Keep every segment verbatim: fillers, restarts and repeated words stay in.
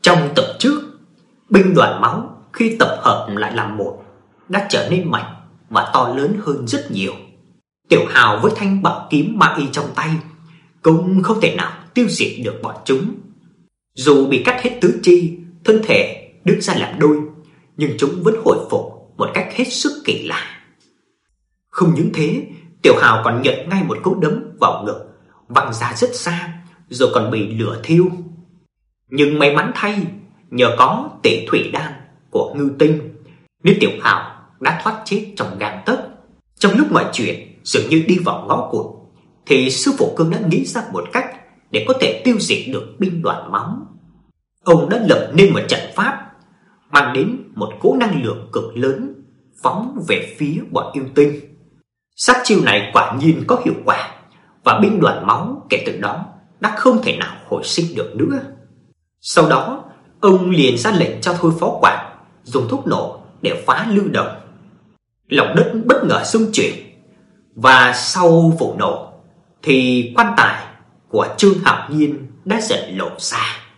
Trong tập trước, binh đoàn máu khi tập hợp lại làm một đã trở nên mạnh và to lớn hơn rất nhiều. Tiểu Hào với thanh bảo kiếm ma y trong tay cũng không thể nào tiêu diệt được bọn chúng. Dù bị cắt hết tứ chi, thân thể đứt ra làm đôi, nhưng chúng vẫn hồi phục một cách hết sức kỳ lạ. Không những thế, Tiểu Hào còn nhận ngay một cú đấm vào ngực, văng ra rất xa, rồi còn bị lửa thiêu. Nhưng may mắn thay, nhờ có Tể Thủy Đan của Ngư Tinh nên Tiểu Hào đã thoát chết trong gang tấc. Trong lúc mọi chuyện dường như đi vào ngõ cụt, thì sư phụ Cương đã nghĩ ra một cách để có thể tiêu diệt được binh đoàn máu. Ông đã lập nên một trận pháp mang đến một cỗ năng lượng cực lớn phóng về phía bọn yêu tinh. Sát chiêu này quả nhiên có hiệu quả, và binh đoàn máu kể từ đó đã không thể nào hồi sinh được nữa. Sau đó, ông liền ra lệnh cho Thôi Phó Quản dùng thuốc nổ để phá lưu động. Lòng đất bất ngờ rung chuyển, và sau vụ nổ thì quan tài của Trương Hạo Nhiên đã dần lộ ra.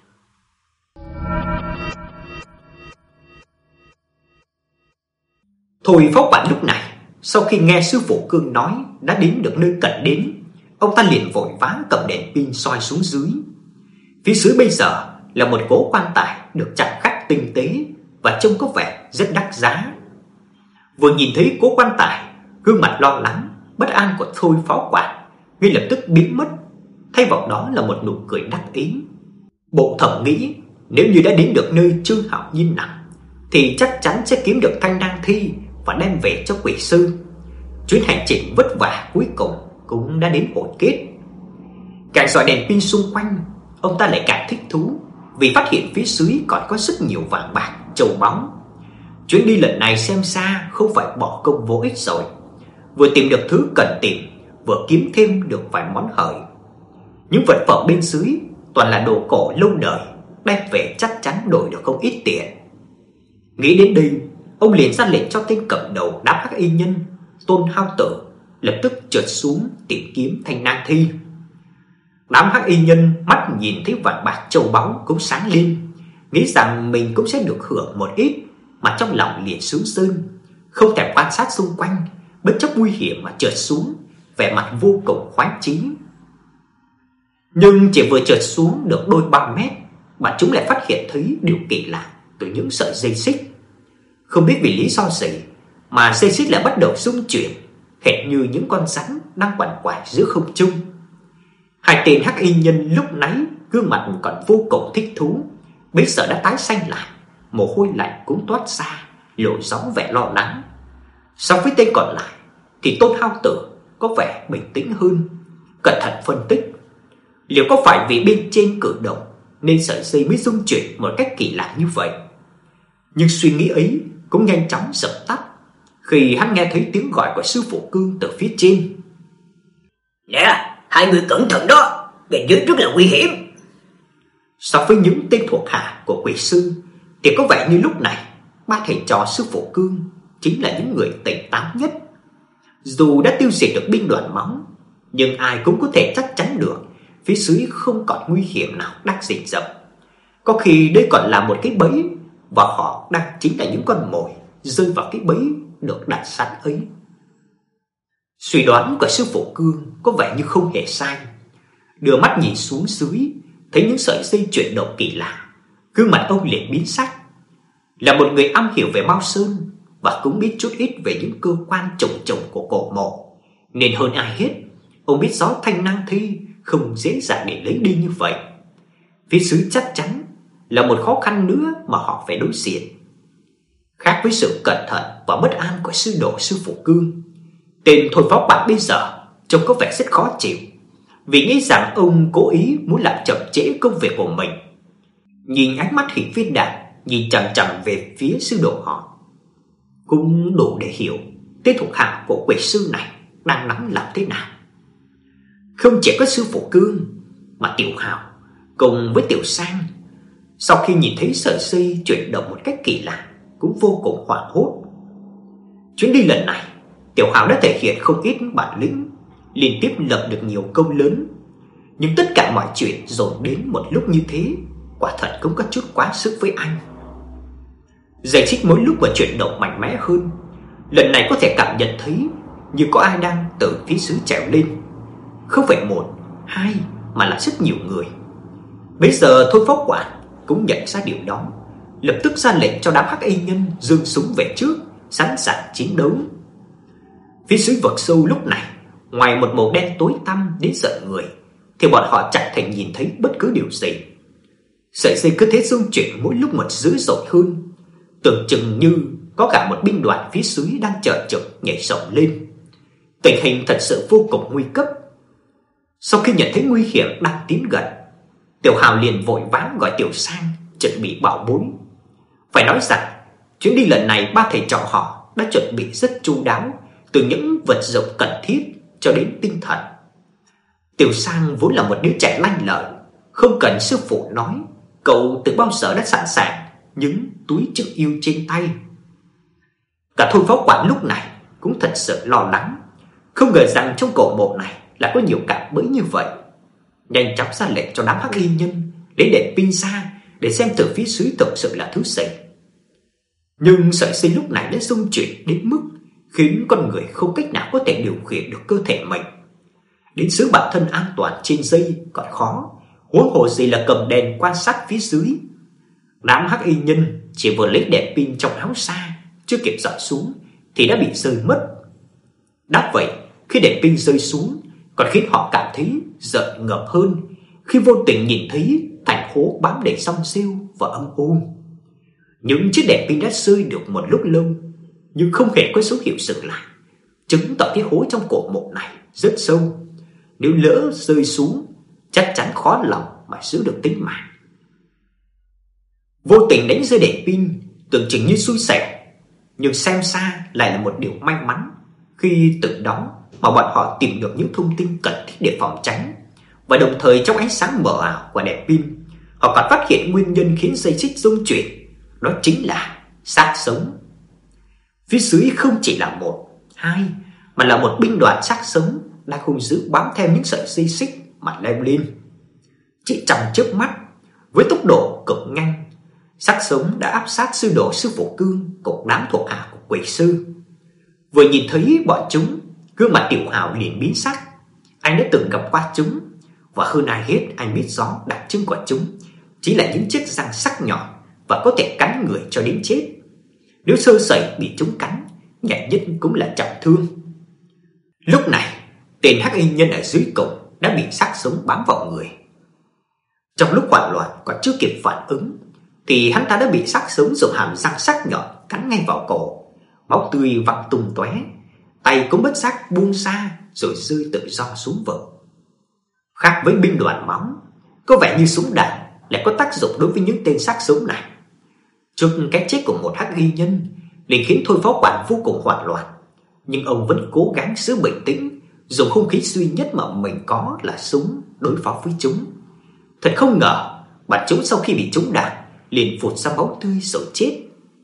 Thôi Phó Quản lúc này, sau khi nghe sư phụ Cương nói đã đến được nơi cần đến, ông ta liền vội vã cầm đèn pin soi xuống dưới. Phía dưới bây giờ là một cỗ quan tài được chạm khắc tinh tế và trông có vẻ rất đắt giá. Vừa nhìn thấy cỗ quan tài, gương mặt lo lắng, bất an của Thôi Phó Quản ngay lập tức biến mất, thay vào đó là một nụ cười đắc ý. Bộ thầm nghĩ nếu như đã đến được nơi Trương Hạo Nhiên nằm thì chắc chắn sẽ kiếm được thanh đan thi và đem về cho quỷ sư. Chuyến hành trình vất vả cuối cùng cũng đã đến hồi kết. Càng dọi đèn pin xung quanh, ông ta lại càng thích thú vì phát hiện phía dưới còn có rất nhiều vàng bạc, châu báu. Chuyến đi lần này xem ra không phải bỏ công vô ích rồi. Vừa tìm được thứ cần tìm, vừa kiếm thêm được vài món hời. Những vật phẩm bên dưới toàn là đồ cổ lâu đời, đem về chắc chắn đổi được không ít tiền. Nghĩ đến đây, ông liền ra lệnh cho tên cầm đầu đám hắc y nhân Tôn Hao Tử lập tức trượt xuống tìm kiếm thanh nang thi. Đám hắc y nhân mắt nhìn thấy vàng bạc châu báu cũng sáng lên, nghĩ rằng mình cũng sẽ được hưởng một ít, mà trong lòng liền sướng sơn, không thèm quan sát xung quanh, bất chấp nguy hiểm mà trượt xuống, vẻ mặt vô cùng khoái chí. Nhưng chỉ vừa trượt xuống được đôi ba mét mà chúng lại phát hiện thấy điều kỳ lạ từ những sợi dây xích. Không biết vì lý do gì mà dây xích lại bắt đầu rung chuyển, hệt như những con rắn đang quằn quại giữa không trung. Hai tên hắc y nhân lúc nãy gương mặt còn vô cùng thích thú, bây giờ đã tái xanh lại, mồ hôi lạnh cũng toát ra, lộ rõ vẻ lo lắng. So với tên còn lại thì Tôn Hao Tử có vẻ bình tĩnh hơn, cẩn thận phân tích liệu có phải vì bên trên cử động nên sợi dây mới rung chuyển một cách kỳ lạ như vậy. Nhưng suy nghĩ ấy cũng nhanh chóng dập tắt khi hắn nghe thấy tiếng gọi của sư phụ Cương từ phía trên. Nè, hai người cẩn thận đó, bên dưới rất là nguy hiểm. So với những tên thuộc hạ của quỷ sư thì có vẻ như lúc này ba thầy trò sư phụ Cương chính là những người tỉnh táo nhất. Dù đã tiêu diệt được binh đoàn máu, nhưng ai cũng có thể chắc chắn được phía dưới không còn nguy hiểm nào đang rình rập. Có khi đây còn là một cái bẫy, và họ đang chính là những con mồi rơi vào cái bẫy được đặt sẵn ấy. Suy đoán của sư phụ Cương có vẻ như không hề sai. Đưa mắt nhìn xuống dưới, thấy những sợi dây chuyển động kỳ lạ, gương mặt ông liền biến sắc. Là một người am hiểu về Mao Sơn và cũng biết chút ít về những cơ quan trùng trùng của cổ mộ, nên hơn ai hết, ông biết rõ thanh năng thi không dễ dàng để lấy đi như vậy. Phía dưới chắc chắn là một khó khăn nữa mà họ phải đối diện. Khác với sự cẩn thận và bất an của sư đồ sư phụ Cương, tên Thôi Phó Quản bây giờ trông có vẻ rất khó chịu, vì nghĩ rằng ông cố ý muốn làm chậm trễ công việc của mình. Nhìn ánh mắt hình viên đạn nhìn chằm chằm về phía sư đồ họ, cũng đủ để hiểu tên thuộc hạ của quỷ sư này đang nắm làm thế nào. Không chỉ có sư phụ Cương mà Tiểu Hào cùng với Tiểu Sang, sau khi nhìn thấy sợi dây chuyển động một cách kỳ lạ, cũng vô cùng hoảng hốt. Chuyến đi lần này, Tiểu Hào đã thể hiện không ít bản lĩnh, liên tiếp lập được nhiều công lớn. Nhưng tất cả mọi chuyện dồn đến một lúc như thế quả thật cũng có chút quá sức với anh. Dây xích mỗi lúc mà chuyển động mạnh mẽ hơn, lần này có thể cảm nhận thấy như có ai đang từ phía dưới trèo lên. Không phải một, hai mà là rất nhiều người. Bây giờ Thôi Phó Quản cũng nhận ra điều đó, lập tức ra lệnh cho đám hắc y nhân giương súng về trước, sẵn sàng chiến đấu. Phía dưới vực sâu lúc này, ngoài một màu đen tối tăm đến giận người, thì bọn họ chẳng thể nhìn thấy bất cứ điều gì. Sợi dây cứ thế rung chuyển mỗi lúc một dữ dội hơn, tưởng chừng như có cả một binh đoàn phía dưới đang chờ trực nhảy rộng lên. Tình hình thật sự vô cùng nguy cấp. Sau khi nhận thấy nguy hiểm đang tiến gần, Tiểu Hào liền vội vã gọi Tiểu Sang chuẩn bị bảo bối. Phải nói rằng chuyến đi lần này ba thầy trò họ đã chuẩn bị rất chu đáo, từ những vật dụng cần thiết cho đến tinh thần. Tiểu Sang vốn là một đứa trẻ lanh lợi, không cần sư phụ nói, cậu từ bao giờ đã sẵn sàng những túi trữ yêu trên tay. Cả Thôi Phó Quản lúc này cũng thật sự lo lắng, không ngờ rằng trong cổ mộ này là có nhiều cạm bẫy như vậy. Nhanh chóng ra lệnh cho đám hắc y nhân lấy đèn pin ra để xem từ phía dưới thực sự là thứ gì. Nhưng sợi dây lúc này đã rung chuyển đến mức khiến con người không cách nào có thể điều khiển được cơ thể mình. Đến giữ bản thân an toàn trên dây còn khó, huống hồ gì là cầm đèn quan sát phía dưới. Đám hắc y nhân chỉ vừa lấy đèn pin trong áo ra, chưa kịp dọi xuống thì đã bị rơi mất. Đáp vậy, khi đèn pin rơi xuống còn khiến họ cảm thấy giận ngập hơn khi vô tình nhìn thấy thành phố bám đầy song siêu và âm u. Những chiếc đèn pin đã rơi được một lúc lâu nhưng không hề có dấu hiệu dừng lại, chứng tỏ cái hố trong cổ mộ này rất sâu. Nếu lỡ rơi xuống, chắc chắn khó lòng mà giữ được tính mạng. Vô tình đánh rơi đèn pin tưởng chừng như xui xẻo, nhưng xem xa lại là một điều may mắn, khi từ đó mà bọn họ tìm được những thông tin cần thiết để phòng tránh. Và đồng thời trong ánh sáng mờ ảo của đèn pin, họ còn phát hiện nguyên nhân khiến dây xích rung chuyển, đó chính là xác sống. Phía dưới không chỉ là một, hai mà là một binh đoàn xác sống đang hung dữ bám theo những sợi dây xích mà leo lên. Chỉ trong chớp mắt, với tốc độ cực nhanh, xác sống đã áp sát sư đồ sư phụ Cương cùng đám thuộc hạ của quỷ sư. Vừa nhìn thấy bọn chúng, gương mặt Tiểu Hào liền biến sắc. Anh đã từng gặp qua chúng, và hơn ai hết anh biết rõ đặc trưng của chúng chỉ là những chiếc răng sắc nhọn và có thể cắn người cho đến chết. Nếu sơ sẩy bị chúng cắn, nhẹ nhất cũng là trọng thương. Lúc này, tên hắc y nhân ở dưới cùng đã bị xác sống bám vào người. Trong lúc hoảng loạn còn chưa kịp phản ứng thì hắn ta đã bị xác sống dùng hàm răng sắc nhọn cắn ngay vào cổ, máu tươi văng tung tóe, tay cũng bất giác buông ra rồi rơi tự do xuống vực. Khác với binh đoàn máu, có vẻ như súng đạn lại có tác dụng đối với những tên xác sống này. Trước cái chết của một hắc y nhân liền khiến Thôi Phó Quản vô cùng hoảng loạn, nhưng ông vẫn cố gắng giữ bình tĩnh, dùng hung khí duy nhất mà mình có là súng đối phó với chúng. Thật không ngờ, bọn chúng sau khi bị trúng đạn liền phụt ra máu tươi rồi chết.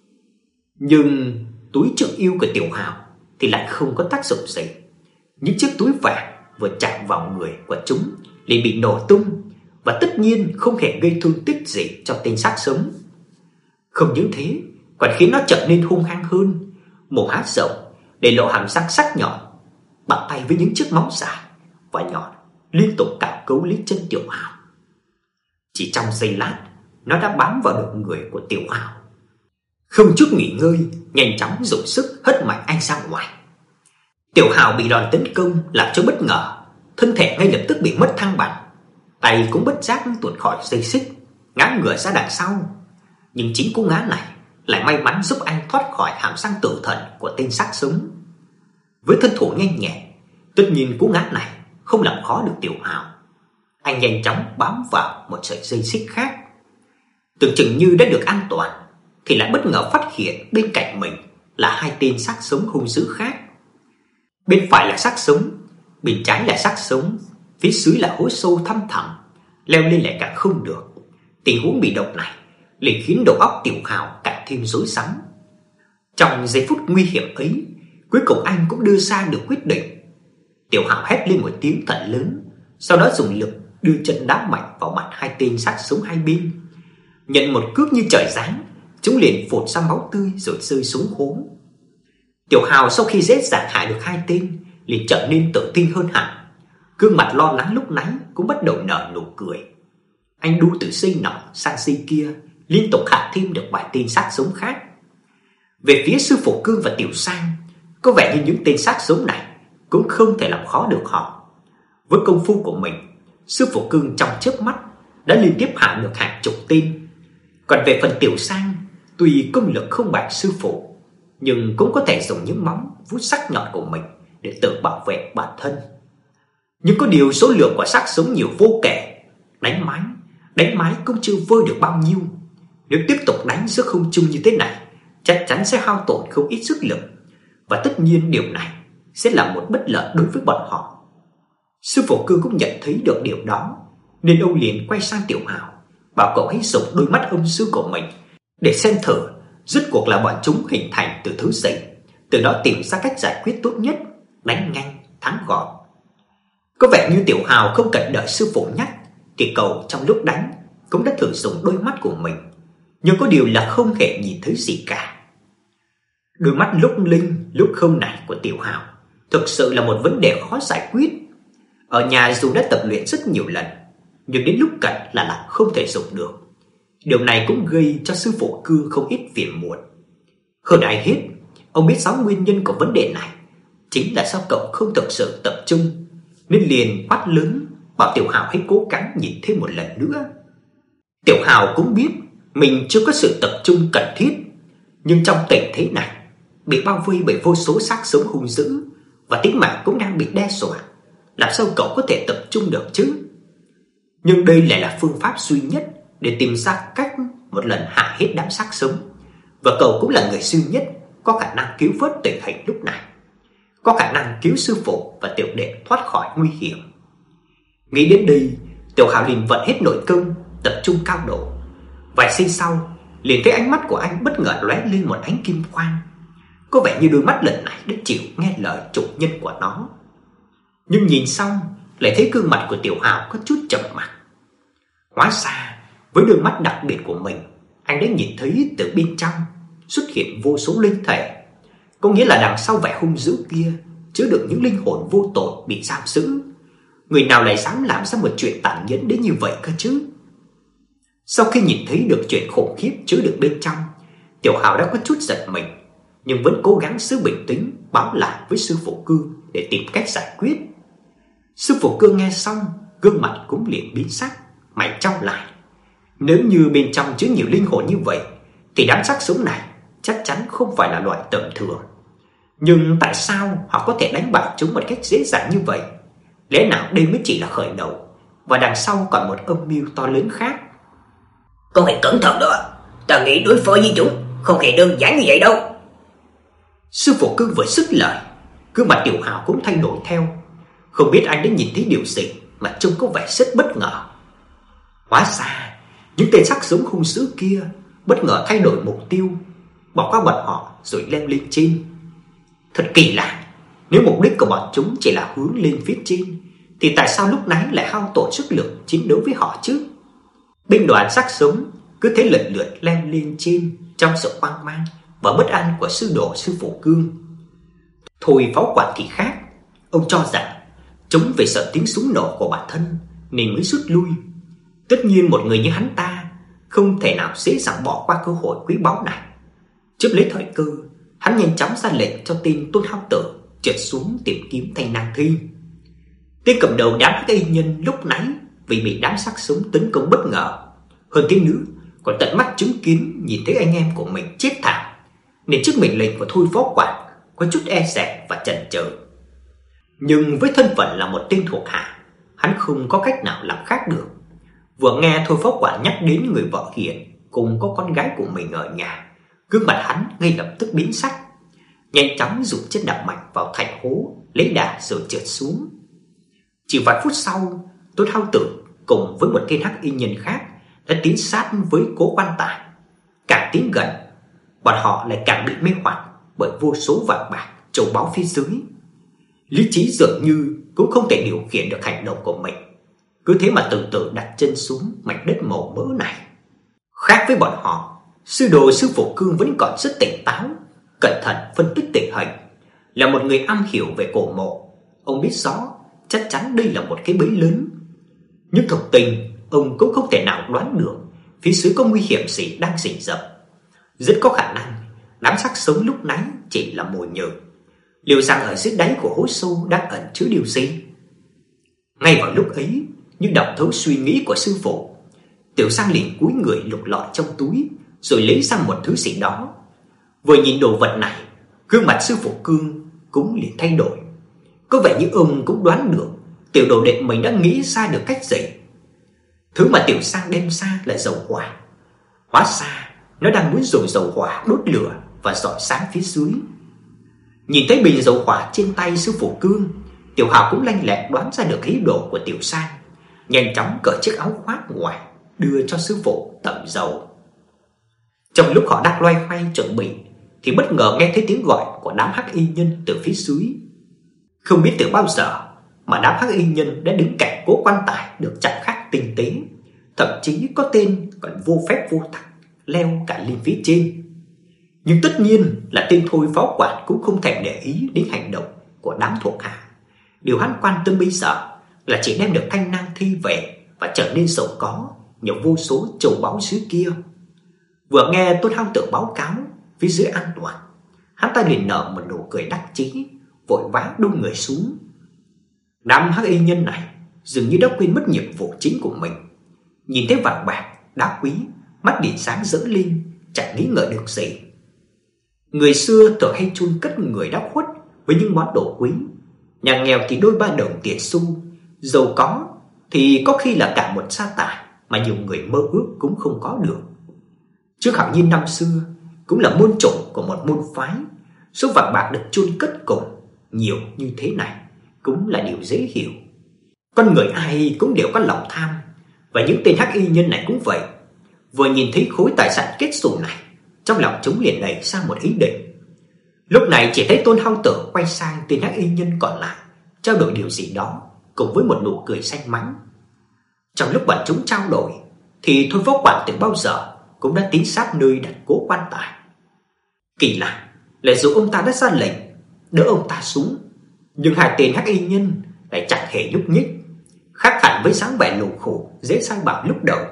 Nhưng túi trữ yêu của Tiểu Hào thì lại không có tác dụng gì. Những chiếc túi vàng vừa chạm vào người của chúng liền bị nổ tung, và tất nhiên không hề gây thương tích gì cho tên xác sống. Không những thế, còn khiến nó trở nên hung hăng hơn, mồm há rộng để lộ hàm răng sắc nhọn, bàn tay với những chiếc móng dài và nhọn liên tục cào cấu lấy chân Tiểu Hào. Chỉ trong giây lát, nó đã bám vào được người của Tiểu Hào. Không chút nghỉ ngơi, nhanh chóng dùng sức hất mạnh anh ra ngoài. Tiểu Hào bị đòn tấn công làm cho bất ngờ, thân thể ngay lập tức bị mất thăng bằng, tay cũng bất giác tuột khỏi dây xích, ngã ngửa ra đằng sau. Nhưng chính cú ngã này lại may mắn giúp anh thoát khỏi hàm răng tử thần của tên xác sống. Với thân thủ nhanh nhẹn, tất nhiên cú ngã này không làm khó được Tiểu Hào. Anh nhanh chóng bám vào một sợi dây xích khác. Tưởng chừng như đã được an toàn thì lại bất ngờ phát hiện bên cạnh mình là hai tên xác sống hung dữ khác. Bên phải là xác sống, bên trái là xác sống, phía dưới là hố sâu thăm thẳm, leo lên lại càng không được. Tình huống bị động này liền khiến đầu óc Tiểu Hào càng thêm rối rắm. Trong giây phút nguy hiểm ấy, cuối cùng anh cũng đưa ra được quyết định. Tiểu Hào hét lên một tiếng thật lớn, sau đó dùng lực đưa chân đá mạnh vào mặt hai tên xác sống hai bên, Nhận một cước như trời giáng, chúng liền phụt ra máu tươi rồi rơi xuống hố. Tiểu Hào sau khi dễ dàng hại được hai tên, liền trở nên tự tin hơn hẳn. Gương mặt lo lắng lúc nãy cũng bắt đầu nở nụ cười. Anh đu từ dây nọ sang dây kia, liên tục hạ thêm được vài tên xác sống khác. Về phía sư phụ Cương và Tiểu Sang, có vẻ như những tên xác sống này cũng không thể làm khó được họ. Với công phu của mình, sư phụ Cương trong chớp mắt đã liên tiếp hạ được hàng chục tên. Còn về phần Tiểu Sang, tuy công lực không bằng sư phụ, nhưng cũng có thể dùng những móng vuốt sắc nhọn của mình để tự bảo vệ bản thân. Nhưng có điều số lượng của xác sống nhiều vô kể, đánh mái, đánh mái cũng chưa vơi được bao nhiêu. Nếu tiếp tục đánh giữa không trung như thế này, chắc chắn sẽ hao tổn không ít sức lực, và tất nhiên điều này sẽ là một bất lợi đối với bọn họ. Sư phụ Cương cũng nhận thấy được điều đó, nên ông liền quay sang Tiểu Hào, bảo cậu hãy dùng đôi mắt âm sư của mình để xem thử rốt cuộc là bọn chúng hình thành từ thứ gì, từ đó tìm ra cách giải quyết tốt nhất, đánh nhanh thắng gọn. Có vẻ như Tiểu Hào không cần đợi sư phụ nhắc, thì cậu trong lúc đánh cũng đã thử dùng đôi mắt của mình, nhưng có điều là không hề nhìn thấy gì cả. Đôi mắt lúc linh lúc không này của Tiểu Hào thực sự là một vấn đề khó giải quyết. Ở nhà dù đã tập luyện rất nhiều lần, nhưng đến lúc cần là làm không thể dùng được. Điều này cũng gây cho sư phụ Cương không ít phiền muộn. Hơn ai hết, ông biết rõ nguyên nhân của vấn đề này chính là sao cậu không thực sự tập trung, nên liền quát lớn bảo Tiểu Hào hãy cố gắng nhìn thêm một lần nữa. Tiểu Hào cũng biết mình chưa có sự tập trung cần thiết, nhưng trong tình thế này, bị bao vây bởi vô số xác sống hung dữ và tính mạng cũng đang bị đe dọa, làm sao cậu có thể tập trung được chứ? Nhưng đây lại là phương pháp duy nhất để tìm ra cách một lần hạ hết đám xác sống, và cậu cũng là người duy nhất có khả năng cứu vớt tình hình lúc này, có khả năng cứu sư phụ và tiểu đệ thoát khỏi nguy hiểm. Nghĩ đến đây, Tiểu Hào liền vận hết nội công, tập trung cao độ. Vài giây sau, liền thấy ánh mắt của anh bất ngờ lóe lên một ánh kim quang. Có vẻ như đôi mắt lần này đã chịu nghe lời chủ nhân của nó. Nhưng nhìn xong, lại thấy gương mặt của Tiểu Hào có chút trầm mặc. Hóa ra, với đôi mắt đặc biệt của mình, anh đã nhìn thấy từ bên trong xuất hiện vô số linh thể. Có nghĩa là đằng sau vẻ hung dữ kia chứa đựng những linh hồn vô tội bị giam giữ. Người nào lại dám làm ra một chuyện tàn nhẫn đến như vậy cơ chứ? Sau khi nhìn thấy được chuyện khủng khiếp chứa đựng bên trong, Tiểu Hào đã có chút giật mình, nhưng vẫn cố gắng giữ bình tĩnh báo lại với sư phụ Cương để tìm cách giải quyết. Sư phụ Cương nghe xong, gương mặt cũng liền biến sắc, mày chau lại. Nếu như bên trong chứa nhiều linh hồn như vậy, thì đám xác sống này chắc chắn không phải là loại tầm thường. Nhưng tại sao họ có thể đánh bại chúng một cách dễ dàng như vậy? Lẽ nào đây mới chỉ là khởi đầu, và đằng sau còn một âm mưu to lớn khác? Con hãy cẩn thận đó, ta nghĩ đối phó với chúng không hề đơn giản như vậy đâu. Sư phụ Cương vừa dứt lời, gương mặt Tiểu Hào cũng thay đổi theo. Không biết anh đã nhìn thấy điều gì mà trông có vẻ rất bất ngờ. Hóa ra, những tên xác sống hung dữ kia bất ngờ thay đổi mục tiêu, bỏ qua bọn họ rồi leo lên trên. Thật kỳ lạ, nếu mục đích của bọn chúng chỉ là hướng lên phía trên, thì tại sao lúc nãy lại hao tổn sức lực chiến đấu với họ chứ? Binh đoàn xác sống cứ thế lần lượt leo lên trên trong sự hoang mang và bất an của sư đồ sư phụ Cương. Thôi pháo quản thì khác, ông cho rằng chúng vì sợ tiếng súng nổ của bản thân nên mới rút lui. Tất nhiên một người như hắn ta không thể nào dễ dàng bỏ qua cơ hội quý báu này. Trước lấy thời cơ, hắn nhanh chóng ra lệnh cho tên Tôn Hao Tử trượt xuống tìm kiếm thanh nàng thi. Tên cầm đầu đám hắc y nhân lúc nãy vì bị đám xác sống tấn công bất ngờ, hơn thế nữa còn tận mắt chứng kiến nhìn thấy anh em của mình chết thảm, nên trước mệnh lệnh của Thôi phó quản có chút e dè và chần chừ. Nhưng với thân phận là một tên thuộc hạ, hắn không có cách nào làm khác được. Vừa nghe Thôi phó quản nhắc đến người vợ hiền cùng có con gái của mình ở nhà, gương mặt hắn ngay lập tức biến sắc, nhanh chóng dùng chân đạp mạnh vào thành hố, lấy đà rồi trượt xuống. Chỉ vài phút sau, Tôn Hao Tử cùng với một tên hắc y nhân khác đã tiến sát với Cố Quan Tài. Càng tiến gần, bọn họ lại càng bị mê hoặc bởi vô số vàng bạc châu báu phía dưới. Lý trí dường như cũng không thể điều khiển được hành động của mình, cứ thế mà từ từ đặt chân xuống mảnh đất màu mỡ này. Khác với bọn họ, sư đồ sư phụ Cương vẫn còn rất tỉnh táo, cẩn thận phân tích tình hình. Là một người am hiểu về cổ mộ, ông biết rõ chắc chắn đây là một cái bẫy lớn. Nhưng thực tình, ông cũng không thể nào đoán được phía dưới có nguy hiểm gì đang rình rập. Rất có khả năng đám xác sống lúc nãy chỉ là mồi nhử. Liệu rằng ở dưới đáy của hố sâu đang ẩn chứa điều gì? Ngay vào lúc ấy, như đọc thấu suy nghĩ của sư phụ, Tiểu Sang liền cúi người lục lọi trong túi, rồi lấy ra một thứ gì đó. Vừa nhìn đồ vật này, gương mặt sư phụ Cương cũng liền thay đổi. Có vẻ như ông cũng đoán được tiểu đồ đệ mình đã nghĩ ra được cách gì. Thứ mà Tiểu Sang đem ra là dầu hỏa. Hóa ra nó đang muốn dùng dầu hỏa đốt lửa và rọi sáng phía dưới. Nhìn thấy bình dầu hỏa trên tay sư phụ Cương, Tiểu Hào cũng lanh lẹ đoán ra được ý đồ của Tiểu Sang, nhanh chóng cởi chiếc áo khoác ngoài đưa cho sư phụ tẩm dầu. Trong lúc họ đang loay hoay chuẩn bị thì bất ngờ nghe thấy tiếng gọi của đám hắc y nhân từ phía dưới. Không biết từ bao giờ mà đám hắc y nhân đã đứng cạnh cố quan tài được chạm khắc tinh tế, thậm chí có tên còn vô phép vô tắc leo cả lên phía trên. Nhưng tất nhiên là tên Thôi Phó Quản cũng không thèm để ý đến hành động của đám thuộc hạ. Điều hắn quan tâm bây giờ là chỉ đem được thanh nang thi về và trở nên giàu có nhờ vô số châu báu dưới kia. Vừa nghe Tôn Hao Tử báo cáo phía dưới an toàn, hắn ta liền nở một nụ cười đắc chí, vội vã đu người xuống. Đám hắc y nhân này dường như đã quên mất nhiệm vụ chính của mình. Nhìn thấy vàng bạc, đá quý, mắt điện sáng rỡ lên, chẳng nghĩ ngợi được gì. Người xưa thường hay chôn cất người đã khuất với những món đồ quý. Nhà nghèo thì đôi ba đồng tiền xu, giàu có thì có khi là cả một gia tài mà nhiều người mơ ước cũng không có được. Trước Hạo Nhiên năm xưa cũng là môn chủ của một môn phái, số vàng bạc được chôn cất cùng nhiều như thế này cũng là điều dễ hiểu. Con người ai cũng đều có lòng tham, và những tên hắc y nhân này cũng vậy. Vừa nhìn thấy khối tài sản kết xù này, trong lòng chúng liền nảy ra một ý định. Lúc này chỉ thấy Tôn Hao Tử quay sang tên hắc y nhân còn lại, trao đổi điều gì đó cùng với một nụ cười xanh mánh. Trong lúc bọn chúng trao đổi thì Thôi Phó Quản từ bao giờ cũng đã tín sát nơi đặt cố quan tài. Kỳ lạ là dù ông ta đã ra lệnh đỡ ông ta xuống, nhưng hai tên hắc y nhân lại chẳng hề nhúc nhích, khác hẳn với dáng vẻ lù khổ dễ sai bảo lúc đầu.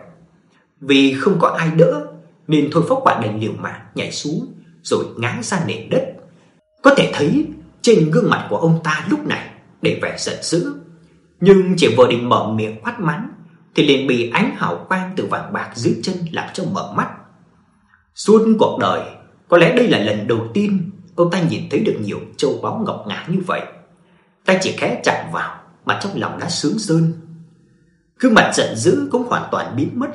Vì không có ai đỡ nên Thôi Phó Quản đành liều mạng nhảy xuống rồi ngã ra nền đất. Có thể thấy trên gương mặt của ông ta lúc này đầy vẻ giận dữ, nhưng chỉ vừa định mở miệng quát mắng thì liền bị ánh hào quang từ vàng bạc dưới chân làm cho mở mắt. Suốt cuộc đời, có lẽ đây là lần đầu tiên ông ta nhìn thấy được nhiều châu báu ngọc ngà như vậy. Tay chỉ khẽ chạm vào mà trong lòng đã sướng rơn. Gương mặt giận dữ cũng hoàn toàn biến mất.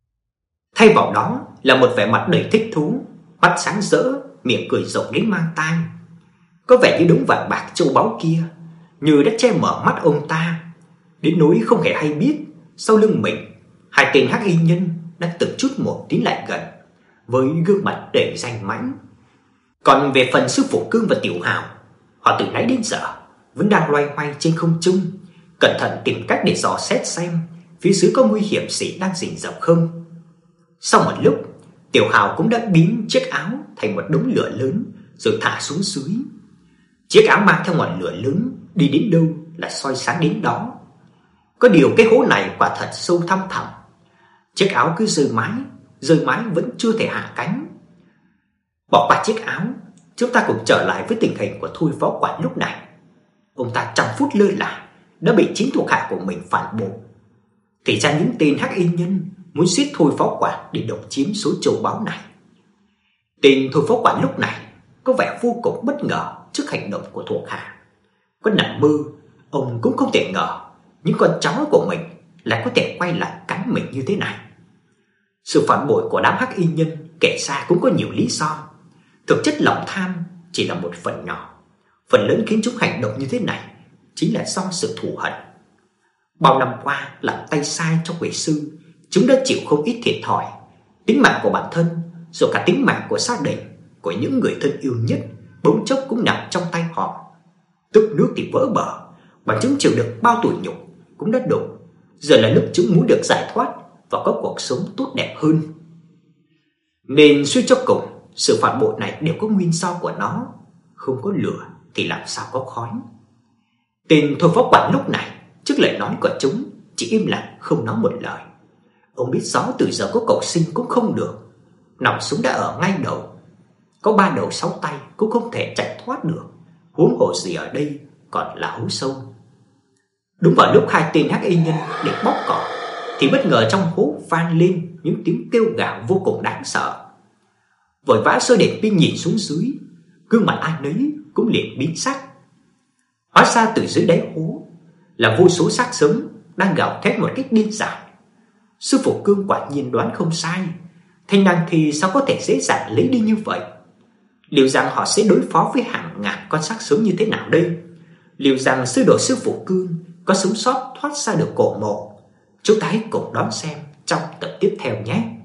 Thay vào đó là một vẻ mặt đầy thích thú, mắt sáng rỡ, miệng cười rộng đến mang tai. Có vẻ như đống vàng bạc châu báu kia như đã che mở mắt ông ta, đến nỗi không hề hay biết sau lưng mình hai tên hắc y nhân đã từng chút một tiến lại gần với gương mặt đầy danh mãnh. Còn về phần sư phụ Cương và Tiểu Hào, họ từ nãy đến giờ vẫn đang loay hoay trên không trung, cẩn thận tìm cách để dò xét xem phía dưới có nguy hiểm gì đang rình rập không. Sau một lúc, Tiểu Hào cũng đã biến chiếc áo thành một đống lửa lớn rồi thả xuống dưới. Chiếc áo mang theo ngọn lửa lớn đi đến đâu là soi sáng đến đó. Có điều cái hố này quả thật sâu thăm thẳm. Chiếc áo cứ rơi mãi, rơi mãi vẫn chưa thể hạ cánh. Bỏ qua chiếc áo, chúng ta cùng trở lại với tình hình của Thôi Phó Quản lúc này. Ông ta trong phút lơ là đã bị chính thuộc hạ của mình phản bội. Thì ra những tên hắc y nhân muốn giết Thôi Phó Quản để độc chiếm số châu báu này. Tên Thôi Phó Quản lúc này có vẻ vô cùng bất ngờ trước hành động của thuộc hạ. Có nằm mơ, ông cũng không thể ngờ những con chó của mình lại có thể quay lại cắn mình như thế này. Sự phản bội của đám hắc y nhân kể ra cũng có nhiều lý do. Thực chất lòng tham chỉ là một phần nhỏ. Phần lớn khiến chúng hành động như thế này chính là do sự thù hận. Bao năm qua làm tay sai cho quỷ sư, chúng đã chịu không ít thiệt thòi. Tính mạng của bản thân, rồi cả tính mạng của gia đình, của những người thân yêu nhất bỗng chốc cũng nằm trong tay họ. Tức nước thì vỡ bờ, và chúng chịu được bao tủi nhục cũng đã đủ. Giờ là lúc chúng muốn được giải thoát và có cuộc sống tốt đẹp hơn. Nên suy cho cùng, sự phản bội này đều có nguyên do của nó. Không có lửa thì làm sao có khói. Tên thôi phó quản lúc này, trước lời nói của chúng, chỉ im lặng không nói một lời. Ông biết rõ từ giờ có cầu sinh cũng không được. Nòng súng đã ở ngay đầu, có ba đầu sáu tay cũng không thể chạy thoát được, huống hồ gì ở đây còn là hố sâu. Đúng vào lúc hai tên hắc y nhân định bóc cỏ, thì bất ngờ trong hố vang lên những tiếng kêu gào vô cùng đáng sợ. Vội vã soi đèn pin nhìn xuống dưới, gương mặt ai nấy cũng liền biến sắc. Hóa ra từ dưới đáy hố là vô số xác sống đang gào thét một cách điên dại. Sư phụ Cương quả nhiên đoán không sai, Thanh Đăng thì sao có thể dễ dàng lấy đi như vậy? Liệu rằng họ sẽ đối phó với hàng ngàn con xác sống như thế nào đây? Liệu rằng sư đồ sư phụ Cương có sống sót thoát ra được cổ mộ? Chúng ta hãy cùng đón xem trong tập tiếp theo nhé.